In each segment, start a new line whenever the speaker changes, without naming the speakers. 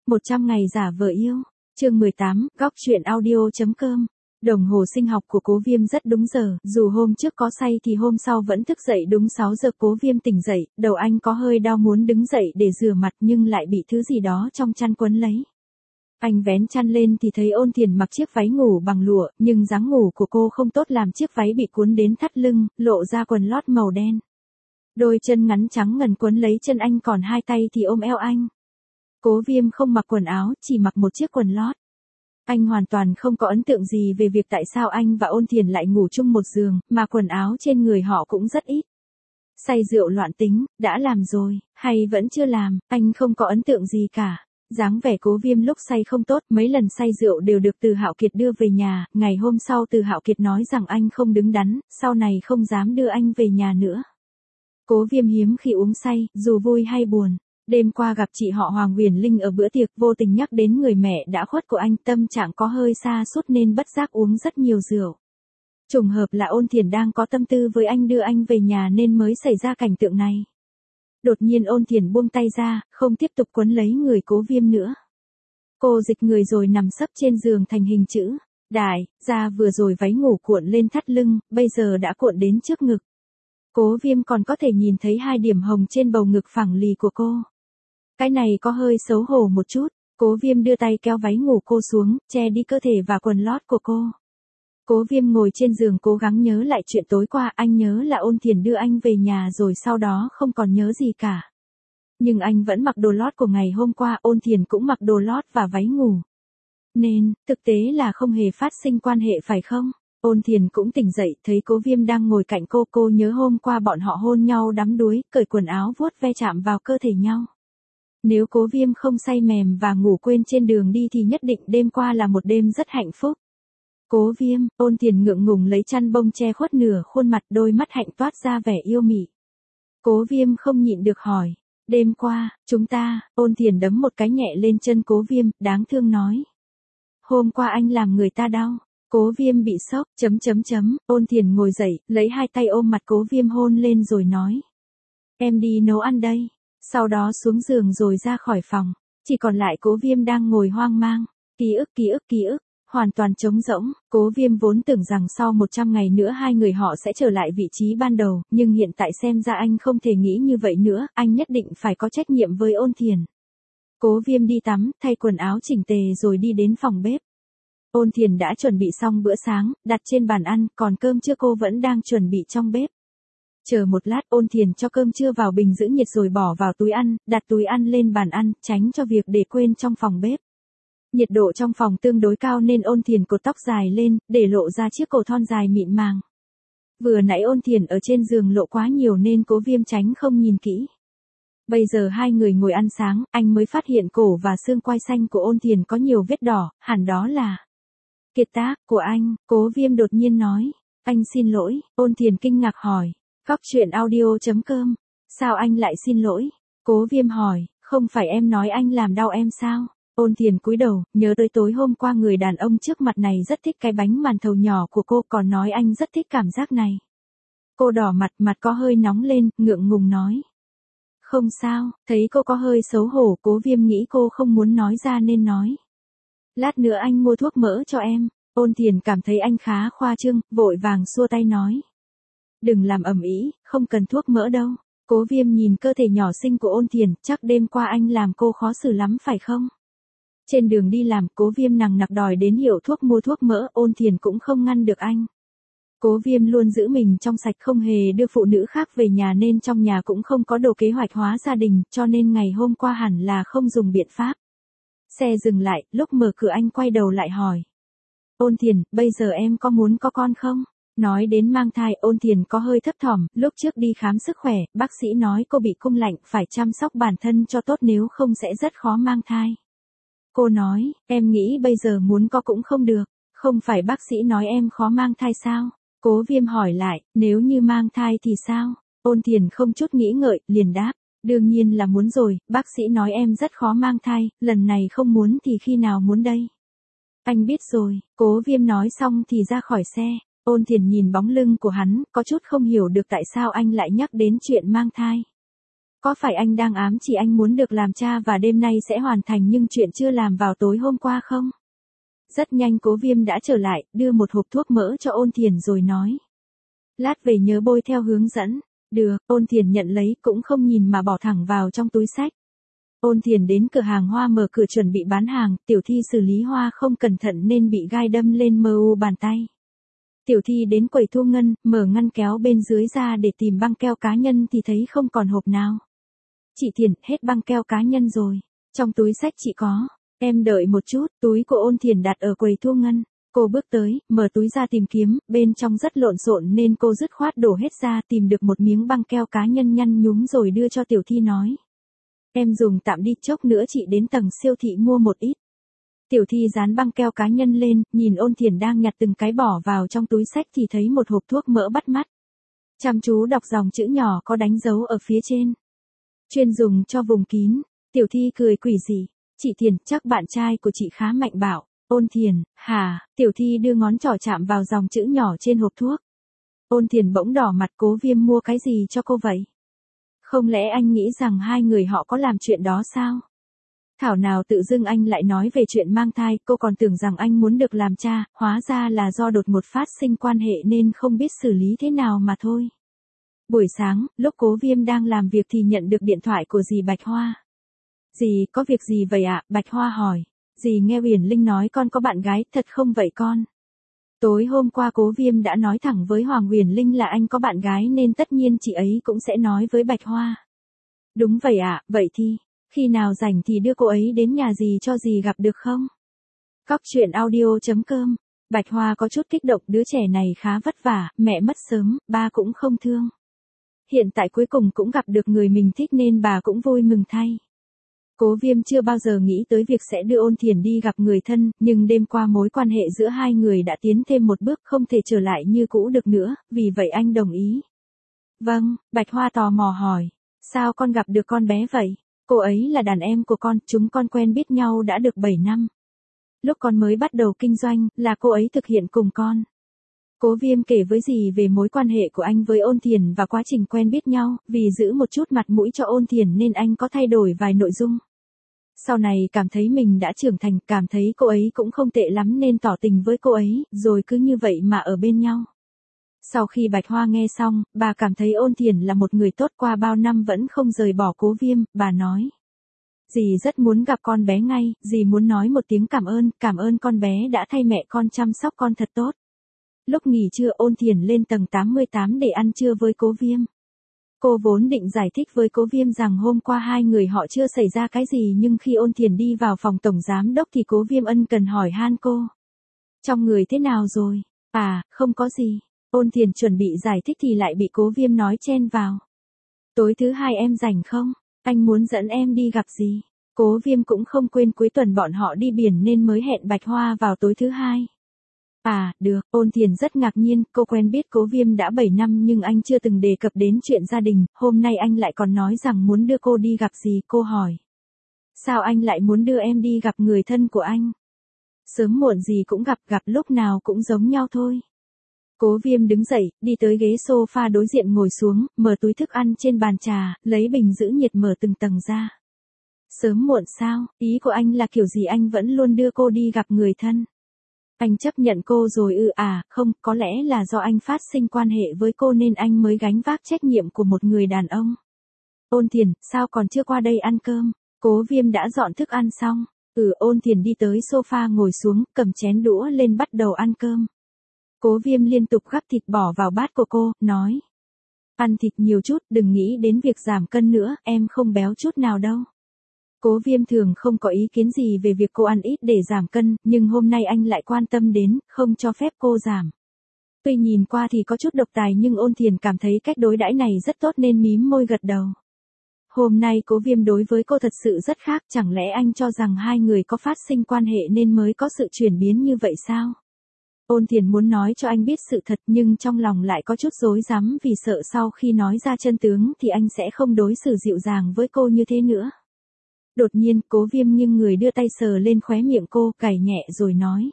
100 ngày giả vờ yêu. Chương 18, góc truyện audio.com. Đồng hồ sinh học của Cố Viêm rất đúng giờ, dù hôm trước có say thì hôm sau vẫn thức dậy đúng 6 giờ. Cố Viêm tỉnh dậy, đầu anh có hơi đau muốn đứng dậy để rửa mặt nhưng lại bị thứ gì đó trong chăn quấn lấy. Anh vén chăn lên thì thấy Ôn Thiền mặc chiếc váy ngủ bằng lụa, nhưng dáng ngủ của cô không tốt, làm chiếc váy bị cuốn đến thắt lưng, lộ ra quần lót màu đen. Đôi chân ngắn trắng ngần quấn lấy chân anh, còn hai tay thì ôm eo anh. Cố Viêm không mặc quần áo, chỉ mặc một chiếc quần lót. Anh hoàn toàn không có ấn tượng gì về việc tại sao anh và Ôn Thiền lại ngủ chung một giường, mà quần áo trên người họ cũng rất ít. Say rượu loạn tính, đã làm rồi, hay vẫn chưa làm, anh không có ấn tượng gì cả. Dáng vẻ Cố Viêm lúc say không tốt, mấy lần say rượu đều được Từ Hạo Kiệt đưa về nhà. Ngày hôm sau Từ Hạo Kiệt nói rằng anh không đứng đắn, sau này không dám đưa anh về nhà nữa. Cố Viêm hiếm khi uống say, dù vui hay buồn. Đêm qua gặp chị họ Hoàng Huyền Linh ở bữa tiệc, vô tình nhắc đến người mẹ đã khuất của anh, tâm trạng có hơi sa sút nên bất giác uống rất nhiều rượu. Trùng hợp là Ôn Thiền đang có tâm tư với anh, đưa anh về nhà nên mới xảy ra cảnh tượng này. Đột nhiên Ôn Thiền buông tay ra, không tiếp tục quấn lấy người Cố Viêm nữa. Cô dịch người rồi nằm sấp trên giường thành hình chữ đại, da vừa rồi váy ngủ cuộn lên thắt lưng, bây giờ đã cuộn đến trước ngực. Cố Viêm còn có thể nhìn thấy 2 điểm hồng trên bầu ngực phẳng lì của cô. Cái này có hơi xấu hổ một chút. Cố Viêm đưa tay kéo váy ngủ cô xuống, che đi cơ thể và quần lót của cô. Cố Viêm ngồi trên giường cố gắng nhớ lại chuyện tối qua. Anh nhớ là Ôn Thiền đưa anh về nhà rồi sau đó không còn nhớ gì cả. Nhưng anh vẫn mặc đồ lót của ngày hôm qua, Ôn Thiền cũng mặc đồ lót và váy ngủ. Nên, thực tế là không hề phát sinh quan hệ phải không? Ôn Thiền cũng tỉnh dậy, thấy Cố Viêm đang ngồi cạnh cô nhớ hôm qua bọn họ hôn nhau đắm đuối, cởi quần áo vuốt ve chạm vào cơ thể nhau. Nếu Cố Viêm không say mềm và ngủ quên trên đường đi thì nhất định đêm qua là một đêm rất hạnh phúc. Cố Viêm, Ôn Thiền ngượng ngùng lấy chăn bông che khuất nửa khuôn mặt, đôi mắt hạnh toát ra vẻ yêu mị. Cố Viêm không nhịn được hỏi, đêm qua, chúng ta, Ôn Thiền đấm một cái nhẹ lên chân Cố Viêm, đáng thương nói. Hôm qua anh làm người ta đau. Cố Viêm bị sốc, Ôn Thiền ngồi dậy, lấy 2 tay ôm mặt Cố Viêm hôn lên rồi nói. Em đi nấu ăn đây. Sau đó xuống giường rồi ra khỏi phòng. Chỉ còn lại Cố Viêm đang ngồi hoang mang. Ký ức, hoàn toàn trống rỗng. Cố Viêm vốn tưởng rằng sau 100 ngày nữa hai người họ sẽ trở lại vị trí ban đầu, nhưng hiện tại xem ra anh không thể nghĩ như vậy nữa, anh nhất định phải có trách nhiệm với Ôn Thiền. Cố Viêm đi tắm, thay quần áo chỉnh tề rồi đi đến phòng bếp. Ôn Thiền đã chuẩn bị xong bữa sáng, đặt trên bàn ăn, còn cơm trưa cô vẫn đang chuẩn bị trong bếp. Chờ một lát, Ôn Thiền cho cơm trưa vào bình giữ nhiệt rồi bỏ vào túi ăn, đặt túi ăn lên bàn ăn, tránh cho việc để quên trong phòng bếp. Nhiệt độ trong phòng tương đối cao nên Ôn Thiền cột tóc dài lên, để lộ ra chiếc cổ thon dài mịn màng. Vừa nãy Ôn Thiền ở trên giường lộ quá nhiều nên Cố Viêm tránh không nhìn kỹ. Bây giờ hai người ngồi ăn sáng, anh mới phát hiện cổ và xương quai xanh của Ôn Thiền có nhiều vết đỏ, hẳn đó là kiệt tác của anh. Cố Viêm đột nhiên nói, anh xin lỗi. Ôn Thiền kinh ngạc hỏi, góc truyện audio.com, sao anh lại xin lỗi? Cố Viêm hỏi, không phải em nói anh làm đau em sao? Ôn Thiền cúi đầu, nhớ tới tối hôm qua người đàn ông trước mặt này rất thích cái bánh màn thầu nhỏ của cô, còn nói anh rất thích cảm giác này. Cô đỏ mặt, mặt có hơi nóng lên, ngượng ngùng nói. Không sao. Thấy cô có hơi xấu hổ, Cố Viêm nghĩ cô không muốn nói ra nên nói. Lát nữa anh mua thuốc mỡ cho em. Ôn Thiền cảm thấy anh khá khoa trương, vội vàng xua tay nói. Đừng làm ầm ĩ, không cần thuốc mỡ đâu. Cố Viêm nhìn cơ thể nhỏ xinh của Ôn Thiền, chắc đêm qua anh làm cô khó xử lắm phải không? Trên đường đi làm, Cố Viêm nằng nặc đòi đến hiệu thuốc mua thuốc mỡ, Ôn Thiền cũng không ngăn được anh. Cố Viêm luôn giữ mình trong sạch, không hề đưa phụ nữ khác về nhà nên trong nhà cũng không có đồ kế hoạch hóa gia đình, cho nên ngày hôm qua hẳn là không dùng biện pháp. Xe dừng lại, lúc mở cửa anh quay đầu lại hỏi. Ôn Thiền, bây giờ em có muốn có con không? Nói đến mang thai, Ôn Thiền có hơi thấp thỏm, lúc trước đi khám sức khỏe, bác sĩ nói cô bị cung lạnh, phải chăm sóc bản thân cho tốt nếu không sẽ rất khó mang thai. Cô nói, em nghĩ bây giờ muốn có cũng không được, không phải bác sĩ nói em khó mang thai sao? Cố Viêm hỏi lại, nếu như mang thai thì sao? Ôn Thiền không chút nghĩ ngợi, liền đáp, đương nhiên là muốn rồi, bác sĩ nói em rất khó mang thai, lần này không muốn thì khi nào muốn đây? Anh biết rồi. Cố Viêm nói xong thì ra khỏi xe. Ôn Thiền nhìn bóng lưng của hắn, có chút không hiểu được tại sao anh lại nhắc đến chuyện mang thai. Có phải anh đang ám chỉ anh muốn được làm cha và đêm nay sẽ hoàn thành nhưng chuyện chưa làm vào tối hôm qua không? Rất nhanh Cố Viêm đã trở lại, đưa một hộp thuốc mỡ cho Ôn Thiền rồi nói. Lát về nhớ bôi theo hướng dẫn. Được, Ôn Thiền nhận lấy cũng không nhìn mà bỏ thẳng vào trong túi xách. Ôn Thiền đến cửa hàng hoa mở cửa chuẩn bị bán hàng, Tiểu Thi xử lý hoa không cẩn thận nên bị gai đâm lên mờ u bàn tay. Tiểu Thi đến quầy thu ngân, mở ngăn kéo bên dưới ra để tìm băng keo cá nhân thì thấy không còn hộp nào. Chị Thiền, hết băng keo cá nhân rồi. Trong túi xách chị có. Em đợi một chút, túi của Ôn Thiền đặt ở quầy thu ngân. Cô bước tới, mở túi ra tìm kiếm, bên trong rất lộn xộn nên cô dứt khoát đổ hết ra tìm được một miếng băng keo cá nhân nhăn nhúm rồi đưa cho Tiểu Thi nói. Em dùng tạm đi, chốc nữa chị đến tầng siêu thị mua một ít. Tiểu Thi dán băng keo cá nhân lên, nhìn Ôn Thiền đang nhặt từng cái bỏ vào trong túi xách thì thấy một hộp thuốc mỡ bắt mắt. Chăm chú đọc dòng chữ nhỏ có đánh dấu ở phía trên. Chuyên dùng cho vùng kín. Tiểu Thi cười quỷ dị. Chị Thiền, chắc bạn trai của chị khá mạnh bạo. Ôn Thiền, hả? Tiểu Thi đưa ngón trỏ chạm vào dòng chữ nhỏ trên hộp thuốc. Ôn Thiền bỗng đỏ mặt. Cố Viêm mua cái gì cho cô vậy? Không lẽ anh nghĩ rằng hai người họ có làm chuyện đó sao? Thảo nào tự dưng anh lại nói về chuyện mang thai, cô còn tưởng rằng anh muốn được làm cha, hóa ra là do đột ngột phát sinh quan hệ nên không biết xử lý thế nào mà thôi. Buổi sáng, lúc Cố Viêm đang làm việc thì nhận được điện thoại của dì Bạch Hoa. Dì, có việc gì vậy ạ? Bạch Hoa hỏi. Dì nghe Uyển Linh nói con có bạn gái, thật không vậy con? Tối hôm qua Cố Viêm đã nói thẳng với Hoàng Uyển Linh là anh có bạn gái nên tất nhiên chị ấy cũng sẽ nói với Bạch Hoa. Đúng vậy ạ, vậy thì, khi nào rảnh thì đưa cô ấy đến nhà dì cho dì gặp được không? Cóc truyện audio.com. Bạch Hoa có chút kích động, đứa trẻ này khá vất vả, mẹ mất sớm, ba cũng không thương. Hiện tại cuối cùng cũng gặp được người mình thích nên bà cũng vui mừng thay. Cố Viêm chưa bao giờ nghĩ tới việc sẽ đưa Ôn Thiền đi gặp người thân, nhưng đêm qua mối quan hệ giữa hai người đã tiến thêm một bước, không thể trở lại như cũ được nữa, vì vậy anh đồng ý. Vâng, Bạch Hoa tò mò hỏi. Sao con gặp được con bé vậy? Cô ấy là đàn em của con, chúng con quen biết nhau đã được 7 năm. Lúc con mới bắt đầu kinh doanh, là cô ấy thực hiện cùng con. Cố Viêm kể với dì về mối quan hệ của anh với Ôn Thiền và quá trình quen biết nhau, vì giữ một chút mặt mũi cho Ôn Thiền nên anh có thay đổi vài nội dung. Sau này cảm thấy mình đã trưởng thành, cảm thấy cô ấy cũng không tệ lắm nên tỏ tình với cô ấy, rồi cứ như vậy mà ở bên nhau. Sau khi Bạch Hoa nghe xong, bà cảm thấy Ôn Thiền là một người tốt, qua bao năm vẫn không rời bỏ Cố Viêm, bà nói. Dì rất muốn gặp con bé ngay, dì muốn nói một tiếng cảm ơn con bé đã thay mẹ con chăm sóc con thật tốt. Lúc nghỉ trưa Ôn Thiền lên tầng 88 để ăn trưa với Cố Viêm. Cô vốn định giải thích với Cố Viêm rằng hôm qua hai người họ chưa xảy ra cái gì nhưng khi Ôn Thiền đi vào phòng tổng giám đốc thì Cố Viêm ân cần hỏi han cô. Trong người thế nào rồi? À, không có gì. Ôn Thiền chuẩn bị giải thích thì lại bị Cố Viêm nói chen vào. Tối thứ hai em rảnh không? Anh muốn dẫn em đi gặp gì? Cố Viêm cũng không quên cuối tuần bọn họ đi biển nên mới hẹn Bạch Hoa vào tối thứ hai. À, được, Ôn Thiền rất ngạc nhiên, cô quen biết Cố Viêm đã 7 năm nhưng anh chưa từng đề cập đến chuyện gia đình, hôm nay anh lại còn nói rằng muốn đưa cô đi gặp gì, cô hỏi. Sao anh lại muốn đưa em đi gặp người thân của anh? Sớm muộn gì cũng gặp lúc nào cũng giống nhau thôi. Cố Viêm đứng dậy, đi tới ghế sofa đối diện ngồi xuống, mở túi thức ăn trên bàn trà, lấy bình giữ nhiệt mở từng tầng ra. Sớm muộn sao, ý của anh là kiểu gì anh vẫn luôn đưa cô đi gặp người thân. Anh chấp nhận cô rồi không, có lẽ là do anh phát sinh quan hệ với cô nên anh mới gánh vác trách nhiệm của một người đàn ông. Ôn Thiền, sao còn chưa qua đây ăn cơm? Cố Viêm đã dọn thức ăn xong. Ôn Thiền đi tới sofa ngồi xuống, cầm chén đũa lên bắt đầu ăn cơm. Cố Viêm liên tục gắp thịt bỏ vào bát của cô, nói. Ăn thịt nhiều chút, đừng nghĩ đến việc giảm cân nữa, em không béo chút nào đâu. Cố Viêm thường không có ý kiến gì về việc cô ăn ít để giảm cân, nhưng hôm nay anh lại quan tâm đến, không cho phép cô giảm. Tuy nhìn qua thì có chút độc tài nhưng Ôn Thiền cảm thấy cách đối đãi này rất tốt nên mím môi gật đầu. Hôm nay Cố Viêm đối với cô thật sự rất khác, chẳng lẽ anh cho rằng hai người có phát sinh quan hệ nên mới có sự chuyển biến như vậy sao? Ôn Thiền muốn nói cho anh biết sự thật nhưng trong lòng lại có chút rối rắm vì sợ sau khi nói ra chân tướng thì anh sẽ không đối xử dịu dàng với cô như thế nữa. Đột nhiên, Cố Viêm nghiêng người đưa tay sờ lên khóe miệng cô, cày nhẹ rồi nói.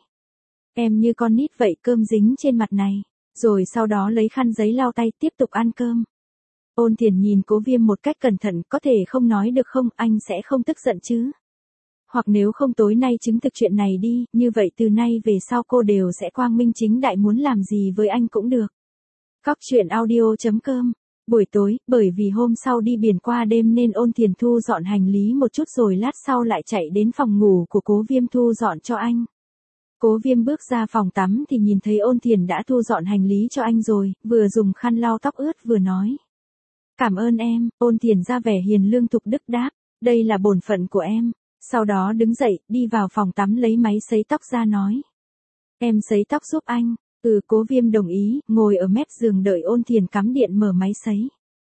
Em như con nít vậy, cơm dính trên mặt này. Rồi sau đó lấy khăn giấy lau tay, tiếp tục ăn cơm. Ôn Thiền nhìn Cố Viêm một cách cẩn thận, có thể không nói được không, anh sẽ không tức giận chứ? Hoặc nếu không tối nay chứng thực chuyện này đi, như vậy từ nay về sau cô đều sẽ quang minh chính đại muốn làm gì với anh cũng được. Cóc truyện audio.com. Buổi tối, bởi vì hôm sau đi biển qua đêm nên Ôn Thiền thu dọn hành lý một chút rồi lát sau lại chạy đến phòng ngủ của Cố Viêm thu dọn cho anh. Cố Viêm bước ra phòng tắm thì nhìn thấy Ôn Thiền đã thu dọn hành lý cho anh rồi, vừa dùng khăn lau tóc ướt vừa nói. Cảm ơn em. Ôn Thiền ra vẻ hiền lương thục đức đáp, đây là bổn phận của em. Sau đó đứng dậy, đi vào phòng tắm lấy máy sấy tóc ra nói. Em sấy tóc giúp anh. Cố Viêm đồng ý, ngồi ở mép giường đợi Ôn Thiền cắm điện mở máy sấy.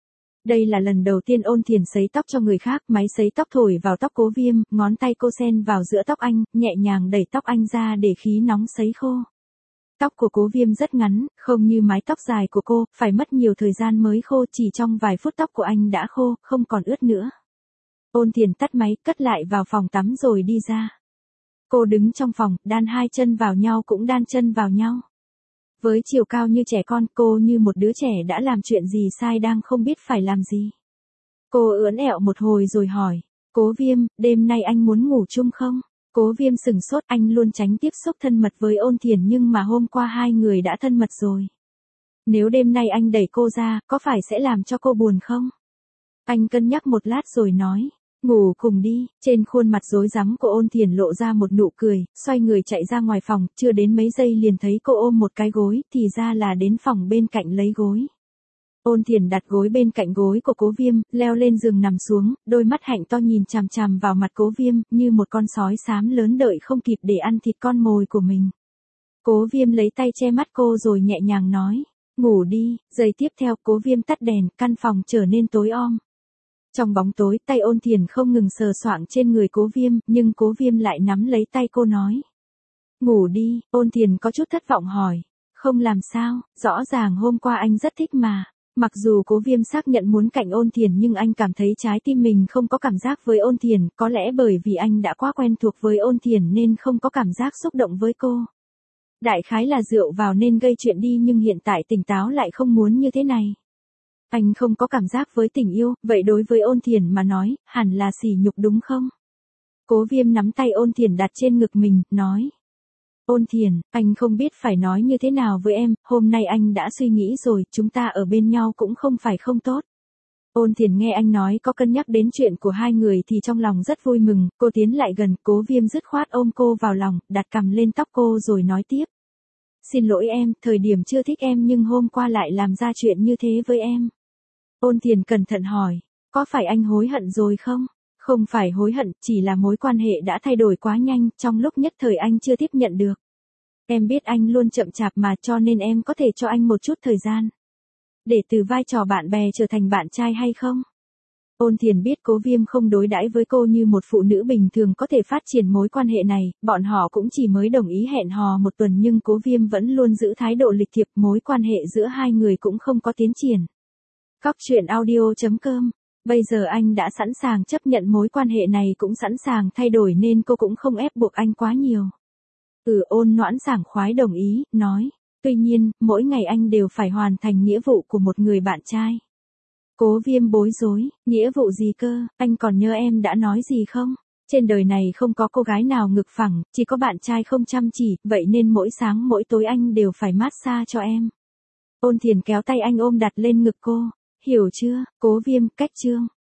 Đây là lần đầu tiên Ôn Thiền sấy tóc cho người khác, máy sấy tóc thổi vào tóc Cố Viêm, ngón tay cô xen vào giữa tóc anh, nhẹ nhàng đẩy tóc anh ra để khí nóng sấy khô. Tóc của Cố Viêm rất ngắn, không như mái tóc dài của cô, phải mất nhiều thời gian mới khô, chỉ trong vài phút tóc của anh đã khô, không còn ướt nữa. Ôn Thiền tắt máy, cất lại vào phòng tắm rồi đi ra. Cô đứng trong phòng, đan hai chân vào nhau cũng đan chân vào nhau. Với chiều cao như trẻ con, cô như một đứa trẻ đã làm chuyện gì sai đang không biết phải làm gì. Cô ưỡn ẹo một hồi rồi hỏi, Cố Viêm, đêm nay anh muốn ngủ chung không? Cố Viêm sửng sốt, anh luôn tránh tiếp xúc thân mật với Ôn Thiền nhưng mà hôm qua hai người đã thân mật rồi. Nếu đêm nay anh đẩy cô ra, có phải sẽ làm cho cô buồn không? Anh cân nhắc một lát rồi nói, ngủ cùng đi. Trên khuôn mặt rối rắm của Ôn Thiền lộ ra một nụ cười, xoay người chạy ra ngoài phòng, chưa đến mấy giây liền thấy cô ôm một cái gối, thì ra là đến phòng bên cạnh lấy gối. Ôn Thiền đặt gối bên cạnh gối của Cố Viêm, leo lên giường nằm xuống, đôi mắt hạnh to nhìn chằm chằm vào mặt Cố Viêm, như một con sói xám lớn đợi không kịp để ăn thịt con mồi của mình. Cố Viêm lấy tay che mắt cô rồi nhẹ nhàng nói, ngủ đi. Giây tiếp theo Cố Viêm tắt đèn, căn phòng trở nên tối om. Trong bóng tối, tay Ôn Thiền không ngừng sờ soạng trên người Cố Viêm, nhưng Cố Viêm lại nắm lấy tay cô nói. Ngủ đi. Ôn Thiền có chút thất vọng hỏi. Không làm sao, rõ ràng hôm qua anh rất thích mà. Mặc dù Cố Viêm xác nhận muốn cạnh Ôn Thiền nhưng anh cảm thấy trái tim mình không có cảm giác với Ôn Thiền, có lẽ bởi vì anh đã quá quen thuộc với Ôn Thiền nên không có cảm giác xúc động với cô. Đại khái là rượu vào nên gây chuyện đi nhưng hiện tại tỉnh táo lại không muốn như thế này. Anh không có cảm giác với tình yêu, vậy đối với Ôn Thiền mà nói, hẳn là sỉ nhục đúng không? Cố Viêm nắm tay Ôn Thiền đặt trên ngực mình, nói. Ôn Thiền, anh không biết phải nói như thế nào với em, hôm nay anh đã suy nghĩ rồi, chúng ta ở bên nhau cũng không phải không tốt. Ôn Thiền nghe anh nói có cân nhắc đến chuyện của hai người thì trong lòng rất vui mừng, cô tiến lại gần, Cố Viêm dứt khoát ôm cô vào lòng, đặt cằm lên tóc cô rồi nói tiếp. Xin lỗi em, thời điểm chưa thích em nhưng hôm qua lại làm ra chuyện như thế với em. Ôn Thiền cẩn thận hỏi, có phải anh hối hận rồi không? Không phải hối hận, chỉ là mối quan hệ đã thay đổi quá nhanh, trong lúc nhất thời anh chưa tiếp nhận được. Em biết anh luôn chậm chạp mà cho nên em có thể cho anh một chút thời gian. Để từ vai trò bạn bè trở thành bạn trai hay không? Ôn Thiền biết Cố Viêm không đối đãi với cô như một phụ nữ bình thường có thể phát triển mối quan hệ này, bọn họ cũng chỉ mới đồng ý hẹn hò một tuần nhưng Cố Viêm vẫn luôn giữ thái độ lịch thiệp, mối quan hệ giữa hai người cũng không có tiến triển. Cóc truyện audio.com. Bây giờ anh đã sẵn sàng chấp nhận mối quan hệ này cũng sẵn sàng thay đổi nên cô cũng không ép buộc anh quá nhiều. Ôn Noãn sảng khoái đồng ý, nói. Tuy nhiên, mỗi ngày anh đều phải hoàn thành nghĩa vụ của một người bạn trai. Cố Viêm bối rối, nghĩa vụ gì cơ, anh còn nhớ em đã nói gì không? Trên đời này không có cô gái nào ngực phẳng, chỉ có bạn trai không chăm chỉ, vậy nên mỗi sáng mỗi tối anh đều phải massage cho em. Ôn Thiền kéo tay anh ôm đặt lên ngực cô. Hiểu chưa? Cố Viêm, cách chương.